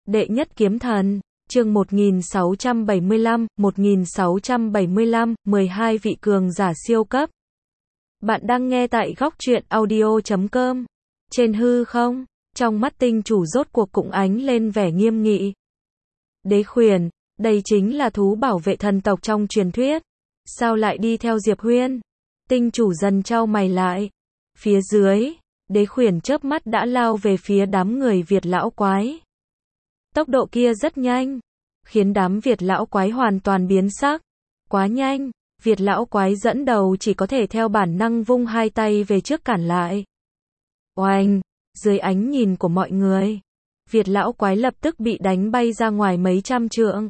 Đệ nhất kiếm thần, chương 1675, 12 vị cường giả siêu cấp. Bạn đang nghe tại góc truyện audio.com. Trên hư không, trong mắt tinh chủ rốt cuộc cũng ánh lên vẻ nghiêm nghị. Đế khuyển, đây chính là thú bảo vệ thần tộc trong truyền thuyết. Sao lại đi theo Diệp Huyên? Tinh chủ dần chau mày lại. Phía dưới, đế khuyển chớp mắt đã lao về phía đám người Việt lão quái. Tốc độ kia rất nhanh, khiến đám Việt lão quái hoàn toàn biến sắc. Quá nhanh, Việt lão quái dẫn đầu chỉ có thể theo bản năng vung hai tay về trước cản lại. Oanh, dưới ánh nhìn của mọi người, Việt lão quái lập tức bị đánh bay ra ngoài mấy trăm trượng.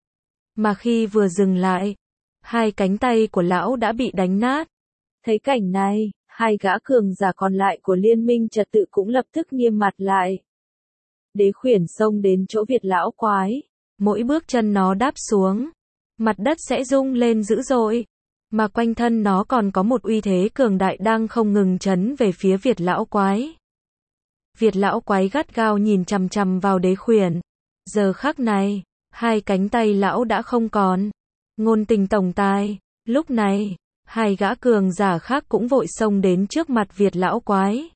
Mà khi vừa dừng lại, hai cánh tay của lão đã bị đánh nát. Thấy cảnh này, hai gã cường giả còn lại của liên minh trật tự cũng lập tức nghiêm mặt lại. Đế khuyển xông đến chỗ Việt lão quái, mỗi bước chân nó đáp xuống, mặt đất sẽ rung lên dữ dội, mà quanh thân nó còn có một uy thế cường đại đang không ngừng trấn về phía Việt lão quái. Việt lão quái gắt gao nhìn chằm chằm vào đế khuyển. Giờ khắc này, hai cánh tay lão đã không còn. Ngôn tình tổng tài, lúc này, hai gã cường giả khác cũng vội xông đến trước mặt Việt lão quái.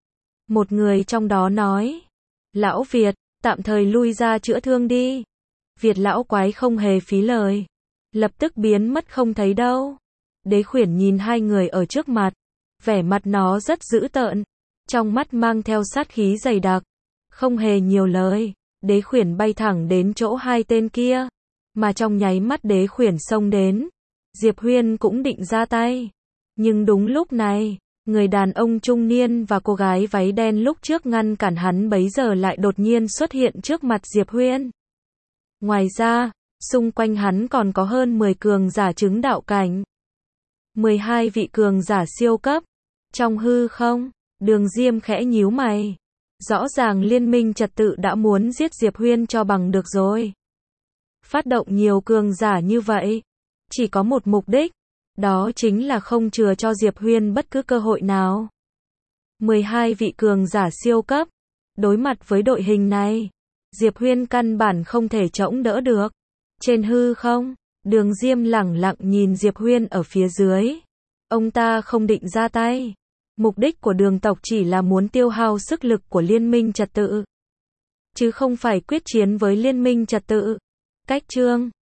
Một người trong đó nói, lão Việt, tạm thời lui ra chữa thương đi. Việt lão quái không hề phí lời, lập tức biến mất không thấy đâu. Đế khuyển nhìn hai người ở trước mặt, vẻ mặt nó rất dữ tợn, trong mắt mang theo sát khí dày đặc. Không hề nhiều lời, đế khuyển bay thẳng đến chỗ hai tên kia, mà trong nháy mắt đế khuyển xông đến, Diệp Huyên cũng định ra tay. Nhưng đúng lúc này, người đàn ông trung niên và cô gái váy đen lúc trước ngăn cản hắn bấy giờ lại đột nhiên xuất hiện trước mặt Diệp Huyên. Ngoài ra, xung quanh hắn còn có hơn 10 cường giả chứng đạo cảnh. 12 vị cường giả siêu cấp. Trong hư không, Đường Diêm khẽ nhíu mày. Rõ ràng liên minh trật tự đã muốn giết Diệp Huyên cho bằng được rồi. Phát động nhiều cường giả như vậy, chỉ có một mục đích, đó chính là không chừa cho Diệp Huyên bất cứ cơ hội nào. 12 vị cường giả siêu cấp, đối mặt với đội hình này, Diệp Huyên căn bản không thể chống đỡ được. Trên hư không, Đường Diêm lẳng lặng nhìn Diệp Huyên ở phía dưới. Ông ta không định ra tay. Mục đích của Đường tộc chỉ là muốn tiêu hao sức lực của liên minh trật tự, chứ không phải quyết chiến với liên minh trật tự. Cách chương